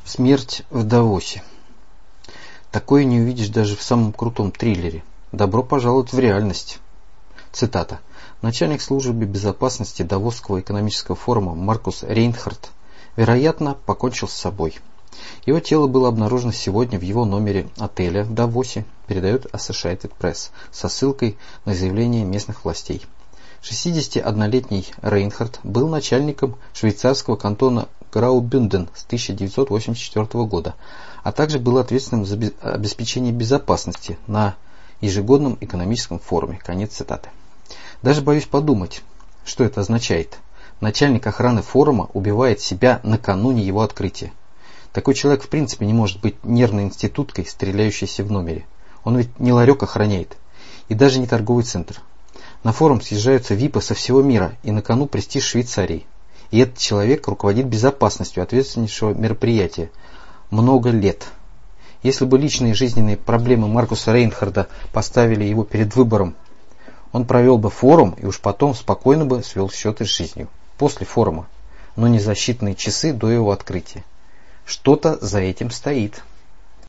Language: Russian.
Смерть в Давосе. Такое не увидишь даже в самом крутом триллере. Добро пожаловать в реальность. Цитата. Начальник службы безопасности Давосского экономического форума Маркус Рейнхард, вероятно, покончил с собой. Его тело было обнаружено сегодня в его номере отеля в Давосе, передает Associated Press, со ссылкой на заявление местных властей. 61-летний Рейнхард был начальником швейцарского кантона Граубюнден с 1984 года, а также был ответственным за обеспечение безопасности на ежегодном экономическом форуме. Конец цитаты. Даже боюсь подумать, что это означает. Начальник охраны форума убивает себя накануне его открытия. Такой человек в принципе не может быть нервной институткой, стреляющейся в номере. Он ведь не ларек охраняет, и даже не торговый центр. На форум съезжаются ВИПы со всего мира, и на кону престиж Швейцарии. И этот человек руководит безопасностью ответственнейшего мероприятия много лет. Если бы личные жизненные проблемы Маркуса Рейнхарда поставили его перед выбором, он провел бы форум и уж потом спокойно бы свел счеты с жизнью. После форума, но не за считанные часы до его открытия. Что-то за этим стоит.